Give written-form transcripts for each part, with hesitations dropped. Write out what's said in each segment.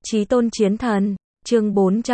Chí tôn chiến thần, chương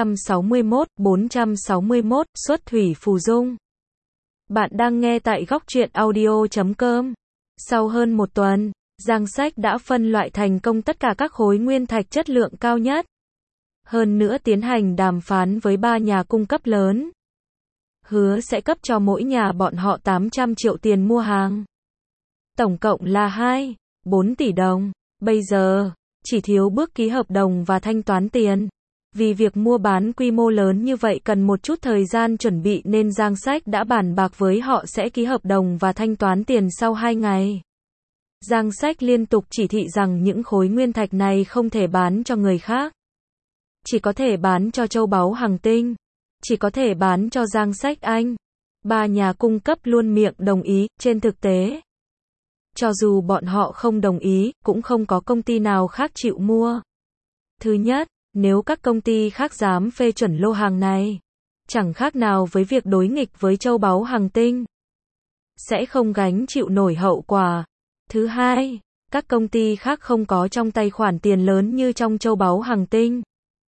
461, xuất thủy phù dung. Bạn đang nghe tại góc truyện audio.com. Sau hơn một tuần, Giang Sách đã phân loại thành công tất cả các khối nguyên thạch chất lượng cao nhất. Hơn nữa tiến hành đàm phán với 3 nhà cung cấp lớn. Hứa sẽ cấp cho mỗi nhà bọn họ 800 triệu tiền mua hàng. Tổng cộng là 2,4 tỷ đồng. Bây giờ, chỉ thiếu bước ký hợp đồng và thanh toán tiền. Vì việc mua bán quy mô lớn như vậy cần một chút thời gian chuẩn bị nên Giang Sách đã bàn bạc với họ sẽ ký hợp đồng và thanh toán tiền sau 2 ngày. Giang Sách liên tục chỉ thị rằng những khối nguyên thạch này không thể bán cho người khác. Chỉ có thể bán cho Châu Báu Hằng Tinh. Chỉ có thể bán cho Giang Sách Anh. 3 nhà cung cấp luôn miệng đồng ý, trên thực tế. Cho dù bọn họ không đồng ý, cũng không có công ty nào khác chịu mua. Thứ nhất, nếu các công ty khác dám phê chuẩn lô hàng này, chẳng khác nào với việc đối nghịch với Châu Báu Hằng Tinh. Sẽ không gánh chịu nổi hậu quả. Thứ hai, các công ty khác không có trong tay khoản tiền lớn như trong Châu Báu Hằng Tinh.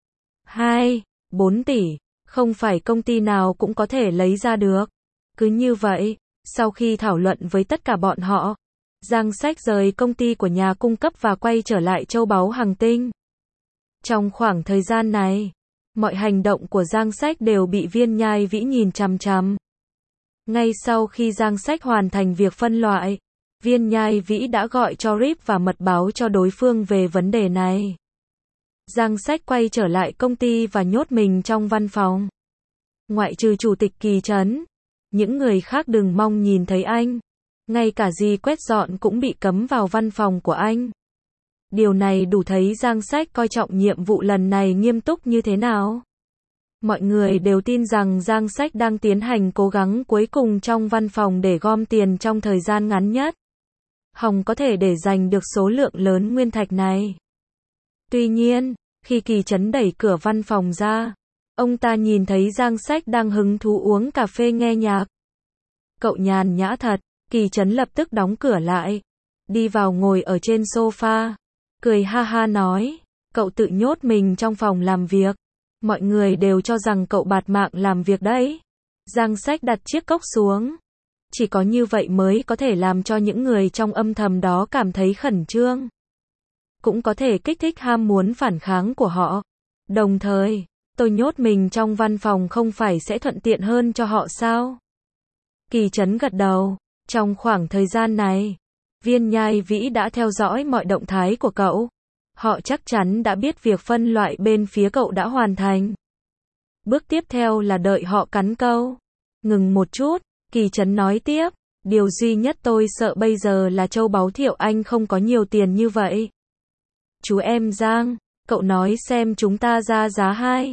2,4 tỷ, không phải công ty nào cũng có thể lấy ra được. Cứ như vậy, sau khi thảo luận với tất cả bọn họ, Giang Sách rời công ty của nhà cung cấp và quay trở lại Châu Báu Hằng Tinh. Trong khoảng thời gian này, mọi hành động của Giang Sách đều bị Viên Nhai Vĩ nhìn chằm chằm. Ngay sau khi Giang Sách hoàn thành việc phân loại, Viên Nhai Vĩ đã gọi cho Rip và mật báo cho đối phương về vấn đề này. Giang Sách quay trở lại công ty và nhốt mình trong văn phòng. Ngoại trừ chủ tịch Kỳ Trấn, những người khác đừng mong nhìn thấy anh. Ngay cả gì quét dọn cũng bị cấm vào văn phòng của anh. Điều này đủ thấy Giang Sách coi trọng nhiệm vụ lần này nghiêm túc như thế nào. Mọi người đều tin rằng Giang Sách đang tiến hành cố gắng cuối cùng trong văn phòng để gom tiền trong thời gian ngắn nhất. Hòng có thể để giành được số lượng lớn nguyên thạch này. Tuy nhiên, khi Kỳ Trấn đẩy cửa văn phòng ra, ông ta nhìn thấy Giang Sách đang hứng thú uống cà phê nghe nhạc. Cậu nhàn nhã thật. Kỳ Trấn lập tức đóng cửa lại, đi vào ngồi ở trên sofa, cười ha ha nói, cậu tự nhốt mình trong phòng làm việc, mọi người đều cho rằng cậu bạt mạng làm việc đấy. Giang Sách đặt chiếc cốc xuống, chỉ có như vậy mới có thể làm cho những người trong âm thầm đó cảm thấy khẩn trương, cũng có thể kích thích ham muốn phản kháng của họ. Đồng thời, tôi nhốt mình trong văn phòng không phải sẽ thuận tiện hơn cho họ sao? Kỳ Trấn gật đầu. Trong khoảng thời gian này, Viên Nhai Vĩ đã theo dõi mọi động thái của cậu. Họ chắc chắn đã biết việc phân loại bên phía cậu đã hoàn thành. Bước tiếp theo là đợi họ cắn câu. Ngừng một chút, Kỳ Trấn nói tiếp, điều duy nhất tôi sợ bây giờ là Châu Báu Thiệu Anh không có nhiều tiền như vậy. Chú em Giang, cậu nói xem chúng ta ra giá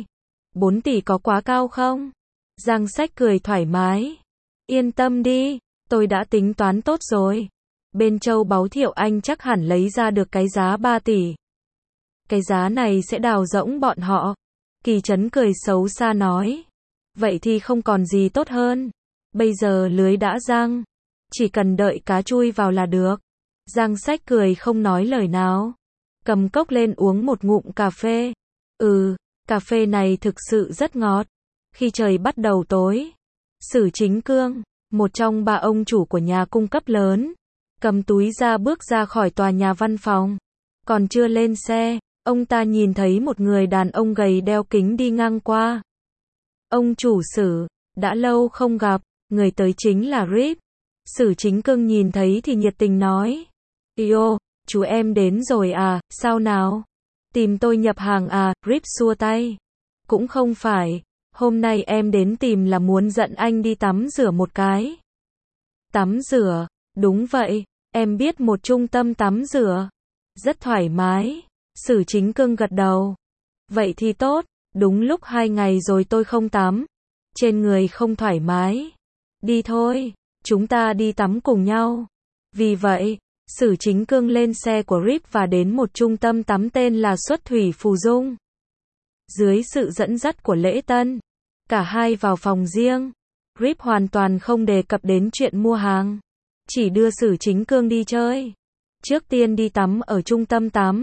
2,4 tỷ có quá cao không? Giang Sách cười thoải mái. Yên tâm đi. Tôi đã tính toán tốt rồi. Bên Châu Báu Thiệu Anh chắc hẳn lấy ra được cái giá 3 tỷ. Cái giá này sẽ đào rỗng bọn họ. Kỳ Trấn cười xấu xa nói. Vậy thì không còn gì tốt hơn. Bây giờ lưới đã giăng. Chỉ cần đợi cá chui vào là được. Giang Sách cười không nói lời nào. Cầm cốc lên uống một ngụm cà phê. Cà phê này thực sự rất ngọt. Khi trời bắt đầu tối, Sử Chính Cương, một trong 3 ông chủ của nhà cung cấp lớn, cầm túi ra bước ra khỏi tòa nhà văn phòng. Còn chưa lên xe, ông ta nhìn thấy một người đàn ông gầy đeo kính đi ngang qua. Ông chủ Sử, đã lâu không gặp, người tới chính là Rip. Sử Chính Cương nhìn thấy thì nhiệt tình nói. Yo, chú em đến rồi à, sao nào? Tìm tôi nhập hàng à, Rip xua tay. Cũng không phải, hôm nay em đến tìm là muốn dẫn anh đi tắm rửa một cái. Tắm rửa, đúng vậy, em biết một trung tâm tắm rửa. Rất thoải mái. Sử Chính Cương gật đầu. Vậy thì tốt, đúng lúc 2 ngày rồi tôi không tắm. Trên người không thoải mái. Đi thôi, chúng ta đi tắm cùng nhau. Vì vậy, Sử Chính Cương lên xe của Rip và đến một trung tâm tắm tên là Xuất Thủy Phù Dung. Dưới sự dẫn dắt của Lễ Tân, cả hai vào phòng riêng. Rip hoàn toàn không đề cập đến chuyện mua hàng, chỉ đưa Sử Chính Cương đi chơi. Trước tiên đi tắm ở trung tâm tắm,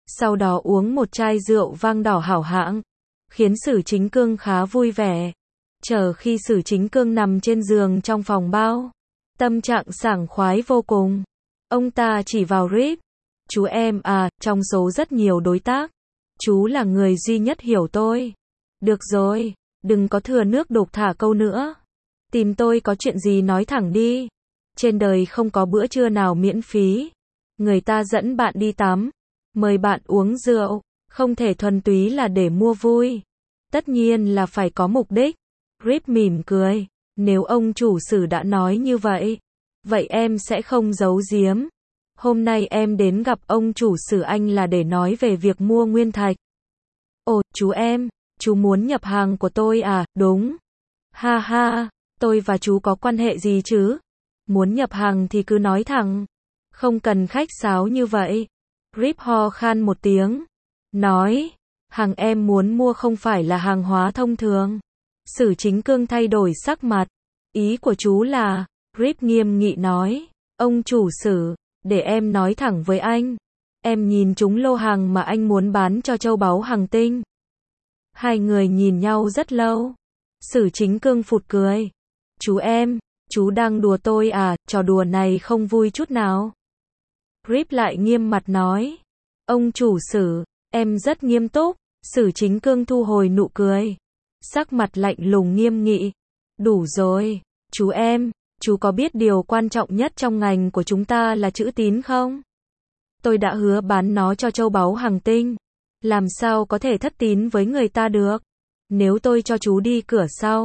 sau đó uống một chai rượu vang đỏ hảo hạng, khiến Sử Chính Cương khá vui vẻ. Chờ khi Sử Chính Cương nằm trên giường trong phòng bao, tâm trạng sảng khoái vô cùng. Ông ta chỉ vào Rip. Chú em à, trong số rất nhiều đối tác, chú là người duy nhất hiểu tôi. Được rồi, đừng có thừa nước đục thả câu nữa. Tìm tôi có chuyện gì nói thẳng đi. Trên đời không có bữa trưa nào miễn phí. Người ta dẫn bạn đi tắm, mời bạn uống rượu, không thể thuần túy là để mua vui. Tất nhiên là phải có mục đích. Rip mỉm cười. Nếu ông chủ Sử đã nói như vậy, vậy em sẽ không giấu giếm. Hôm nay em đến gặp ông chủ Sử anh là để nói về việc mua nguyên thạch. Ồ, chú em, chú muốn nhập hàng của tôi à? Đúng. Ha ha, tôi và chú có quan hệ gì chứ? Muốn nhập hàng thì cứ nói thẳng. Không cần khách sáo như vậy. Rip ho khan một tiếng. Nói, hàng em muốn mua không phải là hàng hóa thông thường. Sử Chính Cương thay đổi sắc mặt. Ý của chú là, Rip nghiêm nghị nói, ông chủ Sử, để em nói thẳng với anh. Em nhìn trúng lô hàng mà anh muốn bán cho châu báu Hằng Tinh. Hai người nhìn nhau rất lâu. Sử Chính Cương phụt cười. Chú em, chú đang đùa tôi à, trò đùa này không vui chút nào. Rip lại nghiêm mặt nói. Ông chủ Sử, em rất nghiêm túc. Sử Chính Cương thu hồi nụ cười. Sắc mặt lạnh lùng nghiêm nghị. Đủ rồi, chú em, chú có biết điều quan trọng nhất trong ngành của chúng ta là chữ tín không? Tôi đã hứa bán nó cho châu báu Hằng Tinh. Làm sao có thể thất tín với người ta được? Nếu tôi cho chú đi cửa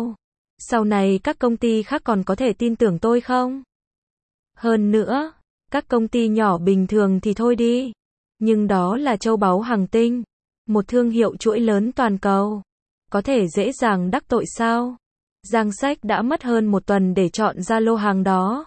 sau này các công ty khác còn có thể tin tưởng tôi không? Hơn nữa, các công ty nhỏ bình thường thì thôi đi. Nhưng đó là châu báu Hằng Tinh, một thương hiệu chuỗi lớn toàn cầu. Có thể dễ dàng đắc tội sao? Giang Sách đã mất hơn một tuần để chọn ra lô hàng đó.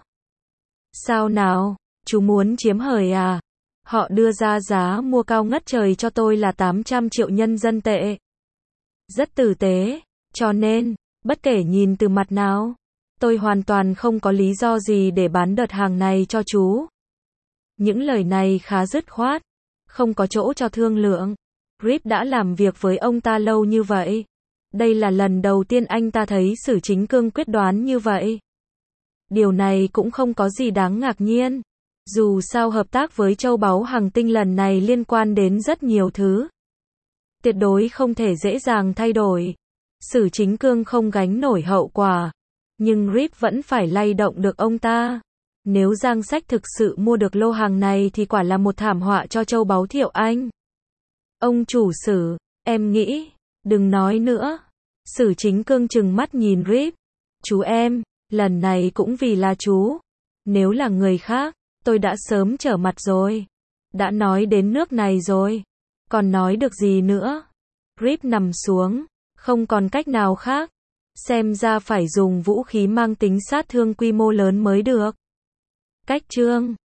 Sao nào, chú muốn chiếm hời à? Họ đưa ra giá mua cao ngất trời cho tôi là 800 triệu nhân dân tệ. Rất tử tế, cho nên, bất kể nhìn từ mặt nào, tôi hoàn toàn không có lý do gì để bán đợt hàng này cho chú. Những lời này khá dứt khoát, không có chỗ cho thương lượng. Rip đã làm việc với ông ta lâu như vậy. Đây là lần đầu tiên anh ta thấy Sử Chính Cương quyết đoán như vậy. Điều này cũng không có gì đáng ngạc nhiên. Dù sao hợp tác với châu báu Hằng Tinh lần này liên quan đến rất nhiều thứ. Tuyệt đối không thể dễ dàng thay đổi. Sử Chính Cương không gánh nổi hậu quả. Nhưng Rip vẫn phải lay động được ông ta. Nếu Giang Sách thực sự mua được lô hàng này thì quả là một thảm họa cho châu báu Thiệu Anh. Ông chủ Sử, em nghĩ, đừng nói nữa. Sử Chính Cương trừng mắt nhìn Rip. Chú em, lần này cũng vì là chú. Nếu là người khác, tôi đã sớm trở mặt rồi. Đã nói đến nước này rồi. Còn nói được gì nữa? Rip nằm xuống, không còn cách nào khác. Xem ra phải dùng vũ khí mang tính sát thương quy mô lớn mới được. Cách chương